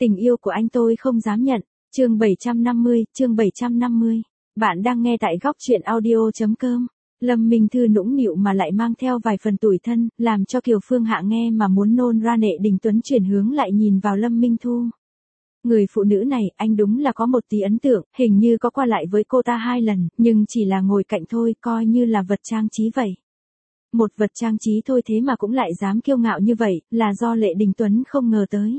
Tình yêu của anh tôi không dám nhận. Chương 750. Bạn đang nghe tại góc truyện audio.com. Lâm Minh Thư nũng nịu mà lại mang theo vài phần tủi thân, làm cho Kiều Phương Hạ nghe mà muốn nôn ra. Lệ Đình Tuấn chuyển hướng lại nhìn vào Lâm Minh Thu. Người phụ nữ này, anh đúng là có một tí ấn tượng, hình như có qua lại với cô ta 2 lần, nhưng chỉ là ngồi cạnh thôi, coi như là vật trang trí vậy. Một vật trang trí thôi thế mà cũng lại dám kiêu ngạo như vậy, là do Lệ Đình Tuấn không ngờ tới.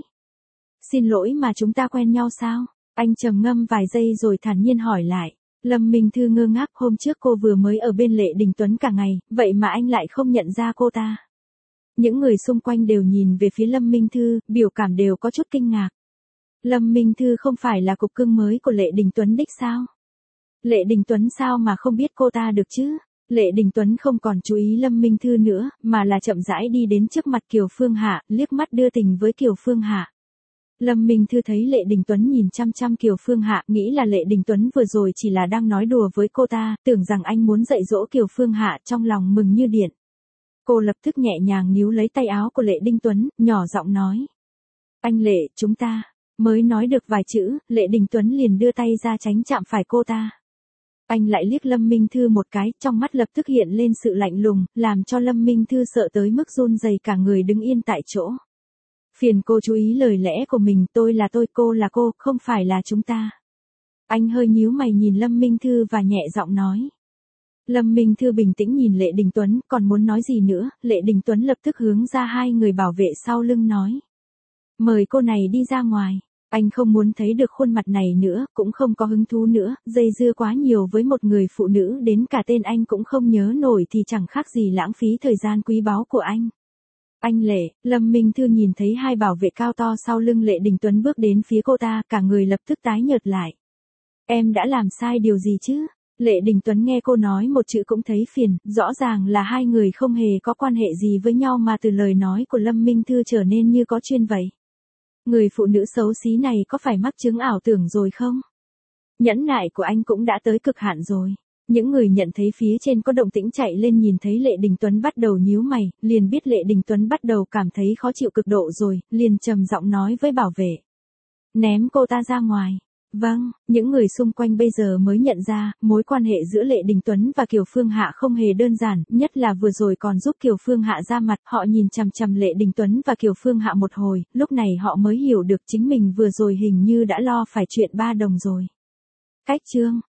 Xin lỗi mà chúng ta quen nhau sao? Anh trầm ngâm vài giây rồi thản nhiên hỏi lại. Lâm Minh Thư ngơ ngác, hôm trước cô vừa mới ở bên Lệ Đình Tuấn cả ngày, vậy mà anh lại không nhận ra cô ta. Những người xung quanh đều nhìn về phía Lâm Minh Thư, biểu cảm đều có chút kinh ngạc. Lâm Minh Thư không phải là cục cưng mới của Lệ Đình Tuấn đích sao? Lệ Đình Tuấn sao mà không biết cô ta được chứ? Lệ Đình Tuấn không còn chú ý Lâm Minh Thư nữa, mà là chậm rãi đi đến trước mặt Kiều Phương Hạ, liếc mắt đưa tình với Kiều Phương Hạ. Lâm Minh Thư thấy Lệ Đình Tuấn nhìn chăm chăm Kiều Phương Hạ, nghĩ là Lệ Đình Tuấn vừa rồi chỉ là đang nói đùa với cô ta, tưởng rằng anh muốn dạy dỗ Kiều Phương Hạ, trong lòng mừng như điện. Cô lập tức nhẹ nhàng níu lấy tay áo của Lệ Đình Tuấn, nhỏ giọng nói. Anh Lệ, chúng ta. Mới nói được vài chữ, Lệ Đình Tuấn liền đưa tay ra tránh chạm phải cô ta. Anh lại liếc Lâm Minh Thư một cái, trong mắt lập tức hiện lên sự lạnh lùng, làm cho Lâm Minh Thư sợ tới mức run rẩy cả người đứng yên tại chỗ. Phiền cô chú ý lời lẽ của mình, tôi là tôi, cô là cô, không phải là chúng ta. Anh hơi nhíu mày nhìn Lâm Minh Thư và nhẹ giọng nói. Lâm Minh Thư bình tĩnh nhìn Lệ Đình Tuấn, còn muốn nói gì nữa, Lệ Đình Tuấn lập tức hướng ra 2 người bảo vệ sau lưng nói. Mời cô này đi ra ngoài. Anh không muốn thấy được khuôn mặt này nữa, cũng không có hứng thú nữa, dây dưa quá nhiều với một người phụ nữ đến cả tên anh cũng không nhớ nổi thì chẳng khác gì lãng phí thời gian quý báu của anh. Anh Lệ, Lâm Minh Thư nhìn thấy 2 bảo vệ cao to sau lưng Lệ Đình Tuấn bước đến phía cô ta, cả người lập tức tái nhợt lại. Em đã làm sai điều gì chứ? Lệ Đình Tuấn nghe cô nói một chữ cũng thấy phiền, rõ ràng là 2 người không hề có quan hệ gì với nhau mà từ lời nói của Lâm Minh Thư trở nên như có chuyên vậy. Người phụ nữ xấu xí này có phải mắc chứng ảo tưởng rồi không? Nhẫn nại của anh cũng đã tới cực hạn rồi. Những người nhận thấy phía trên có động tĩnh chạy lên nhìn thấy Lệ Đình Tuấn bắt đầu nhíu mày, liền biết Lệ Đình Tuấn bắt đầu cảm thấy khó chịu cực độ rồi, liền trầm giọng nói với bảo vệ. Ném cô ta ra ngoài. Vâng, những người xung quanh bây giờ mới nhận ra, mối quan hệ giữa Lệ Đình Tuấn và Kiều Phương Hạ không hề đơn giản, nhất là vừa rồi còn giúp Kiều Phương Hạ ra mặt, họ nhìn chằm chằm Lệ Đình Tuấn và Kiều Phương Hạ một hồi, lúc này họ mới hiểu được chính mình vừa rồi hình như đã lo phải chuyện 3 đồng rồi. Cách chương